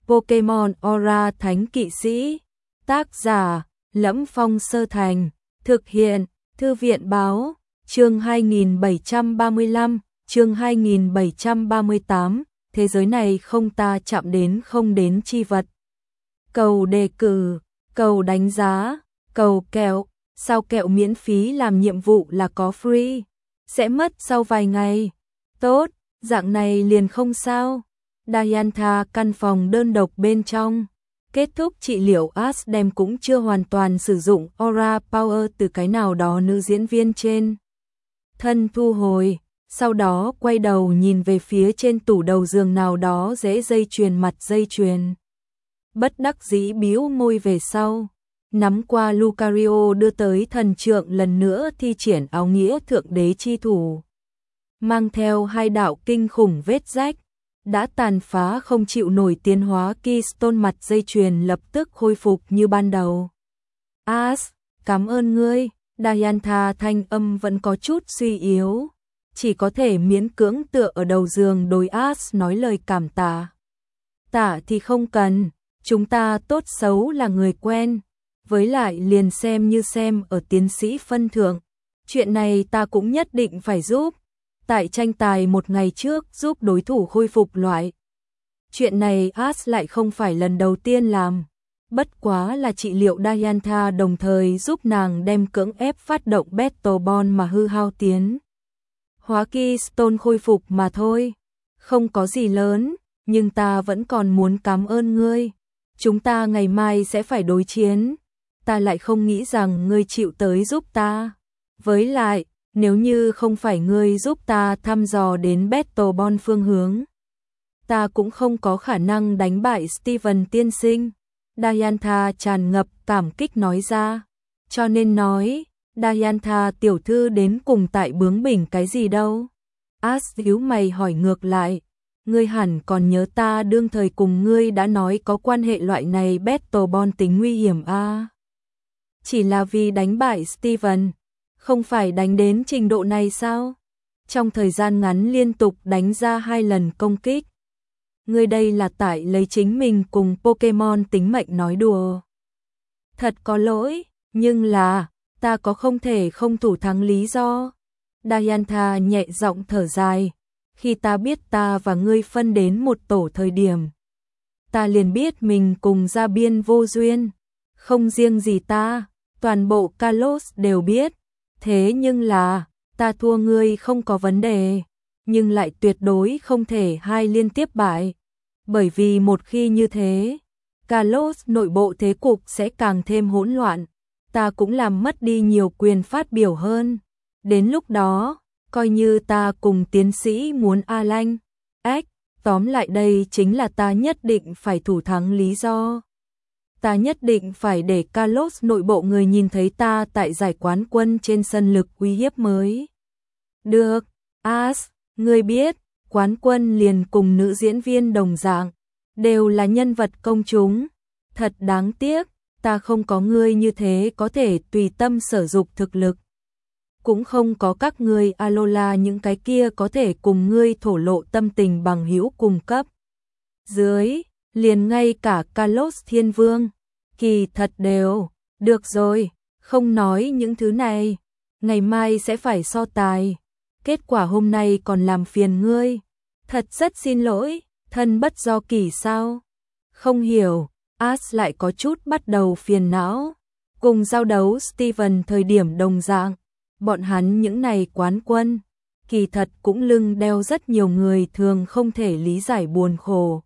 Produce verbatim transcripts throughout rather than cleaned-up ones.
Pokemon Aura Thánh Kỵ Sĩ. Tác giả: Lẫm Phong Sơ Thành. Thực hiện: Thư viện Báo. Chương hai nghìn bảy trăm ba mươi lăm, chương hai nghìn bảy trăm ba mươi tám, thế giới này không ta chạm đến không đến chi vật. Cầu đề cử, cầu đánh giá, cầu kẹo, sao kẹo miễn phí làm nhiệm vụ là có free, sẽ mất sau vài ngày. Tốt, dạng này liền không sao. Diantha căn phòng đơn độc bên trong. Kết thúc trị liệu, Ash đem cũng chưa hoàn toàn sử dụng Aura Power từ cái nào đó nữ diễn viên trên thân thu hồi, sau đó quay đầu nhìn về phía trên tủ đầu giường nào đó dễ dây chuyền mặt dây chuyền. Bất đắc dĩ bĩu môi về sau, nắm qua Lucario đưa tới thần trượng lần nữa thi triển áo nghĩa thượng đế chi thủ. Mang theo hai đạo kinh khủng vết rách, đã tàn phá không chịu nổi tiến hóa Keystone mặt dây chuyền lập tức khôi phục như ban đầu. Ash, cảm ơn ngươi. Diantha thanh âm vẫn có chút suy yếu, chỉ có thể miễn cưỡng tựa ở đầu giường đối Ash nói lời cảm tạ. Tạ thì không cần, chúng ta tốt xấu là người quen, với lại liền xem như xem ở tiến sĩ phân thượng. Chuyện này ta cũng nhất định phải giúp. Tại tranh tài một ngày trước giúp đối thủ khôi phục loại. Chuyện này Ash lại không phải lần đầu tiên làm. Bất quá là trị liệu Diantha đồng thời giúp nàng đem cưỡng ép phát động Battle Bond mà hư hao tiến hóa Keystone khôi phục mà thôi. Không có gì lớn, nhưng ta vẫn còn muốn cảm ơn ngươi. Chúng ta ngày mai sẽ phải đối chiến. Ta lại không nghĩ rằng ngươi chịu tới giúp ta. Với lại, nếu như không phải ngươi giúp ta thăm dò đến Battle Bond phương hướng, ta cũng không có khả năng đánh bại Steven tiên sinh. Diantha tràn ngập cảm kích nói ra. Cho nên nói, Diantha tiểu thư đến cùng tại bướng bỉnh cái gì đâu. Ash nhíu mày hỏi ngược lại. Ngươi hẳn còn nhớ ta đương thời cùng ngươi đã nói có quan hệ loại này Battle Bond tính nguy hiểm a. À? Chỉ là vì đánh bại Steven, không phải đánh đến trình độ này sao? Trong thời gian ngắn liên tục đánh ra hai lần công kích. Ngươi đây là tại lấy chính mình cùng Pokemon tính mệnh nói đùa. Thật có lỗi, nhưng là, ta có không thể không thủ thắng lý do. Diantha nhẹ giọng thở dài. Khi ta biết ta và ngươi phân đến một tổ thời điểm, ta liền biết mình cùng ra biên vô duyên. Không riêng gì ta, toàn bộ Kalos đều biết. Thế nhưng là, ta thua ngươi không có vấn đề, nhưng lại tuyệt đối không thể hai liên tiếp bại. Bởi vì một khi như thế, Kalos nội bộ thế cục sẽ càng thêm hỗn loạn, ta cũng làm mất đi nhiều quyền phát biểu hơn. Đến lúc đó, coi như ta cùng tiến sĩ muốn A Lanh, ếch, tóm lại đây chính là ta nhất định phải thủ thắng lý do. Ta nhất định phải để Kalos nội bộ người nhìn thấy ta tại giải quán quân trên sân lực uy hiếp mới. Được, Ash, ngươi biết, quán quân liền cùng nữ diễn viên đồng dạng, đều là nhân vật công chúng. Thật đáng tiếc, ta không có ngươi như thế có thể tùy tâm sử dụng thực lực. Cũng không có các ngươi Alola những cái kia có thể cùng ngươi thổ lộ tâm tình bằng hữu cùng cấp. Dưới, liền ngay cả Kalos Thiên Vương, kỳ thật đều, được rồi, không nói những thứ này, ngày mai sẽ phải so tài, kết quả hôm nay còn làm phiền ngươi, thật rất xin lỗi, thân bất do kỳ sao? Không hiểu, Ash lại có chút bắt đầu phiền não, cùng giao đấu Steven thời điểm đồng dạng, bọn hắn những này quán quân, kỳ thật cũng lưng đeo rất nhiều người thường không thể lý giải buồn khổ.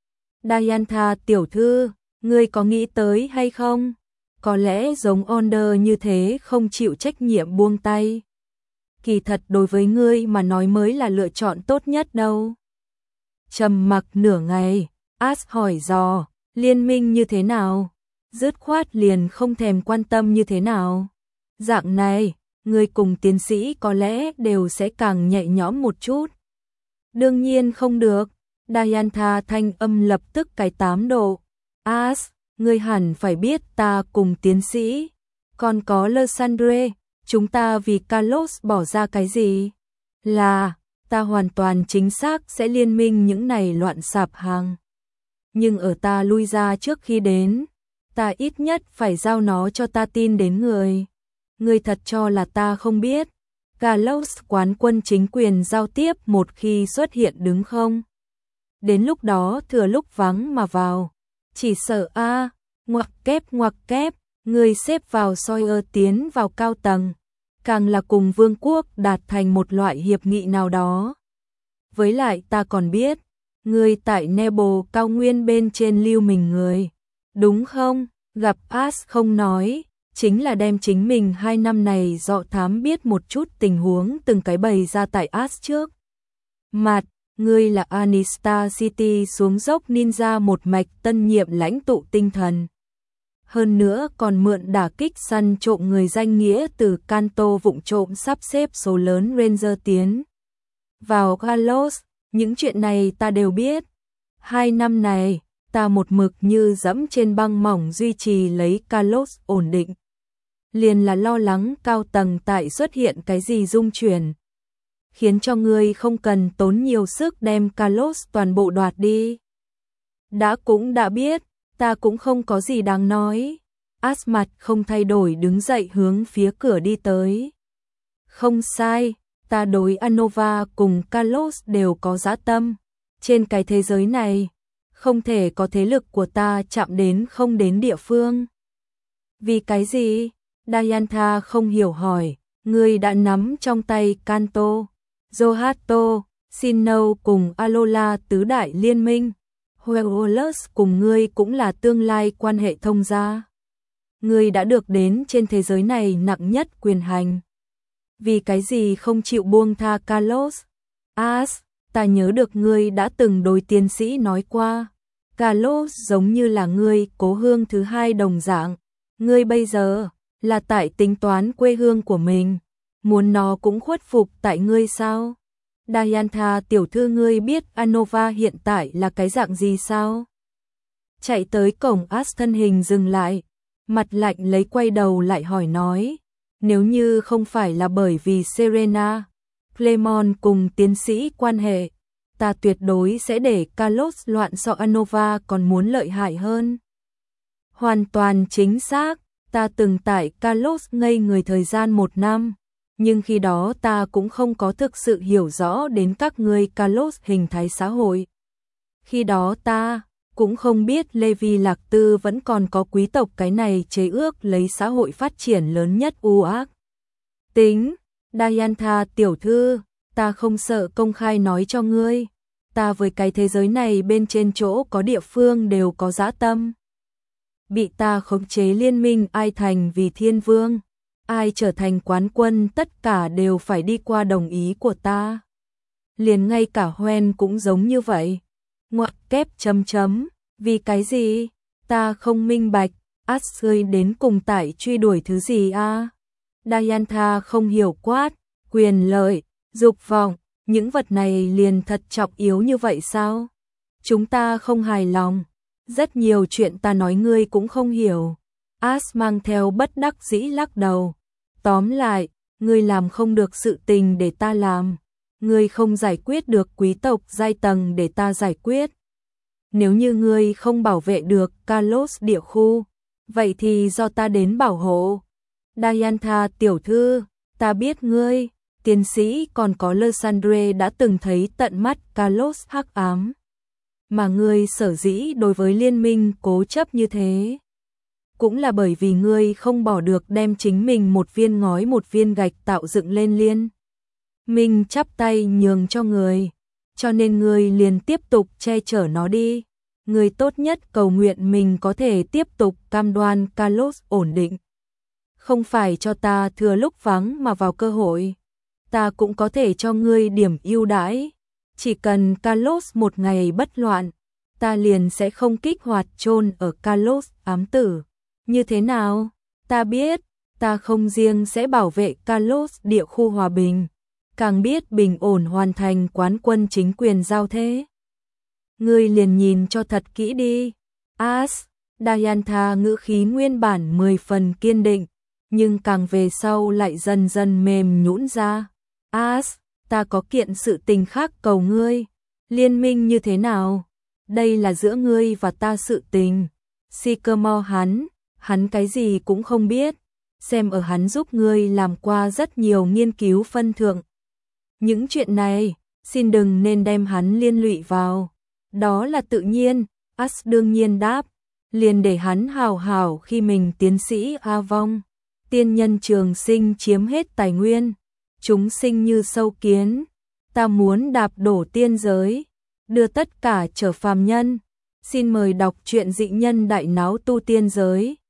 Diantha tiểu thư, ngươi có nghĩ tới hay không? Có lẽ giống Onder như thế không chịu trách nhiệm buông tay. Kỳ thật đối với ngươi mà nói mới là lựa chọn tốt nhất đâu. Trầm mặc nửa ngày, Ash hỏi dò, liên minh như thế nào? Dứt khoát liền không thèm quan tâm như thế nào? Dạng này, ngươi cùng tiến sĩ có lẽ đều sẽ càng nhẹ nhõm một chút. Đương nhiên không được. Diantha thanh âm lập tức cái tám độ. Ash, ngươi hẳn phải biết ta cùng tiến sĩ, còn có Lysandre, chúng ta vì Kalos bỏ ra cái gì? Là, ta hoàn toàn chính xác sẽ liên minh những này loạn sạp hàng. nhưng ở ta lui ra trước khi đến, ta ít nhất phải giao nó cho ta tin đến người. Ngươi thật cho là ta không biết. Carlos quán quân chính quyền giao tiếp một khi xuất hiện đứng không? Đến lúc đó thừa lúc vắng mà vào. Chỉ sợ a à, ngoặc kép ngoặc kép, người xếp vào Sawyer tiến vào cao tầng, càng là cùng vương quốc đạt thành một loại hiệp nghị nào đó. Với lại ta còn biết, người tại Nebo cao nguyên bên trên lưu mình người, đúng không? Gặp As không nói, chính là đem chính mình hai năm này dọ thám biết một chút tình huống từng cái bày ra tại As trước. Mặt, ngươi là Anista City xuống dốc ninja một mạch tân nhiệm lãnh tụ tinh thần. Hơn nữa còn mượn đả kích săn trộm người danh nghĩa từ Kanto vụng trộm sắp xếp số lớn Ranger tiến vào Carlos, những chuyện này ta đều biết. Hai năm này, ta một mực như dẫm trên băng mỏng duy trì lấy Carlos ổn định. Liền là lo lắng cao tầng tại xuất hiện cái gì rung chuyển, khiến cho ngươi không cần tốn nhiều sức đem Carlos toàn bộ đoạt đi. Đã cũng đã biết, ta cũng không có gì đáng nói. As mặt không thay đổi đứng dậy hướng phía cửa đi tới. Không sai, ta đối Anova cùng Carlos đều có dã tâm. Trên cái thế giới này, không thể có thế lực của ta chạm đến không đến địa phương. Vì cái gì? Diantha không hiểu hỏi, ngươi đã nắm trong tay Kanto, Zohato, Sinnoh cùng Alola tứ đại liên minh. Hueolus cùng ngươi cũng là tương lai quan hệ thông gia. Ngươi đã được đến trên thế giới này nặng nhất quyền hành. Vì cái gì không chịu buông tha Carlos? As, ta nhớ được ngươi đã từng đối tiến sĩ nói qua. Carlos giống như là ngươi cố hương thứ hai đồng dạng. Ngươi bây giờ là tại tính toán quê hương của mình. Muốn nó cũng khuất phục tại ngươi sao? Diantha tiểu thư ngươi biết Anova hiện tại là cái dạng gì sao? Chạy tới cổng As thân hình dừng lại, mặt lạnh lấy quay đầu lại hỏi nói, nếu như không phải là bởi vì Serena, Clemon cùng tiến sĩ quan hệ, ta tuyệt đối sẽ để Carlos loạn so Anova còn muốn lợi hại hơn. Hoàn toàn chính xác, ta từng tại Carlos ngây người thời gian một năm. Nhưng khi đó ta cũng không có thực sự hiểu rõ đến các ngươi Carlos hình thái xã hội. Khi đó ta cũng không biết Levi Lạc Tư vẫn còn có quý tộc cái này chế ước lấy xã hội phát triển lớn nhất u ác. Tính, Diantha tiểu thư, ta không sợ công khai nói cho ngươi. Ta với cái thế giới này bên trên chỗ có địa phương đều có dã tâm. Bị ta khống chế liên minh ai thành vì thiên vương. Ai trở thành quán quân tất cả đều phải đi qua đồng ý của ta. Liền ngay cả Hoen cũng giống như vậy. Ngoặc kép chấm chấm, vì cái gì? Ta không minh bạch, As rơi đến cùng tại truy đuổi thứ gì a? À? Diantha không hiểu quát, quyền lợi, dục vọng, những vật này liền thật trọng yếu như vậy sao? Chúng ta không hài lòng, rất nhiều chuyện ta nói ngươi cũng không hiểu. As mang theo bất đắc dĩ lắc đầu. Tóm lại, ngươi làm không được sự tình để ta làm. Ngươi không giải quyết được quý tộc giai tầng để ta giải quyết. Nếu như ngươi không bảo vệ được Carlos địa khu, vậy thì do ta đến bảo hộ. Diantha tiểu thư, ta biết ngươi, tiến sĩ còn có Lysandre đã từng thấy tận mắt Carlos hắc ám. Mà ngươi sở dĩ đối với liên minh cố chấp như thế, cũng là bởi vì ngươi không bỏ được đem chính mình một viên ngói một viên gạch tạo dựng lên liên. Mình chắp tay nhường cho người, cho nên ngươi liền tiếp tục che chở nó đi. Ngươi tốt nhất cầu nguyện mình có thể tiếp tục cam đoan Carlos ổn định. Không phải cho ta thừa lúc vắng mà vào cơ hội. Ta cũng có thể cho ngươi điểm ưu đãi. Chỉ cần Carlos một ngày bất loạn, ta liền sẽ không kích hoạt chôn ở Carlos ám tử. Như thế nào? Ta biết, ta không riêng sẽ bảo vệ Carlos địa khu hòa bình, càng biết bình ổn hoàn thành quán quân chính quyền giao thế. Ngươi liền nhìn cho thật kỹ đi. As, Diantha ngữ khí nguyên bản mười phần kiên định, nhưng càng về sau lại dần dần mềm nhũn ra. As, ta có kiện sự tình khác cầu ngươi. Liên minh như thế nào? đây là giữa ngươi và ta sự tình. Sycamore hắn, hắn cái gì cũng không biết, xem ở hắn giúp ngươi làm qua rất nhiều nghiên cứu phân thượng. Những chuyện này, xin đừng nên đem hắn liên lụy vào. Đó là tự nhiên, Ash đương nhiên đáp, liền để hắn hào hào khi mình tiến sĩ A Vong. Tiên nhân trường sinh chiếm hết tài nguyên, chúng sinh như sâu kiến, ta muốn đạp đổ tiên giới, đưa tất cả trở phàm nhân. Xin mời đọc truyện Dị Nhân Đại Náo Tu Tiên Giới.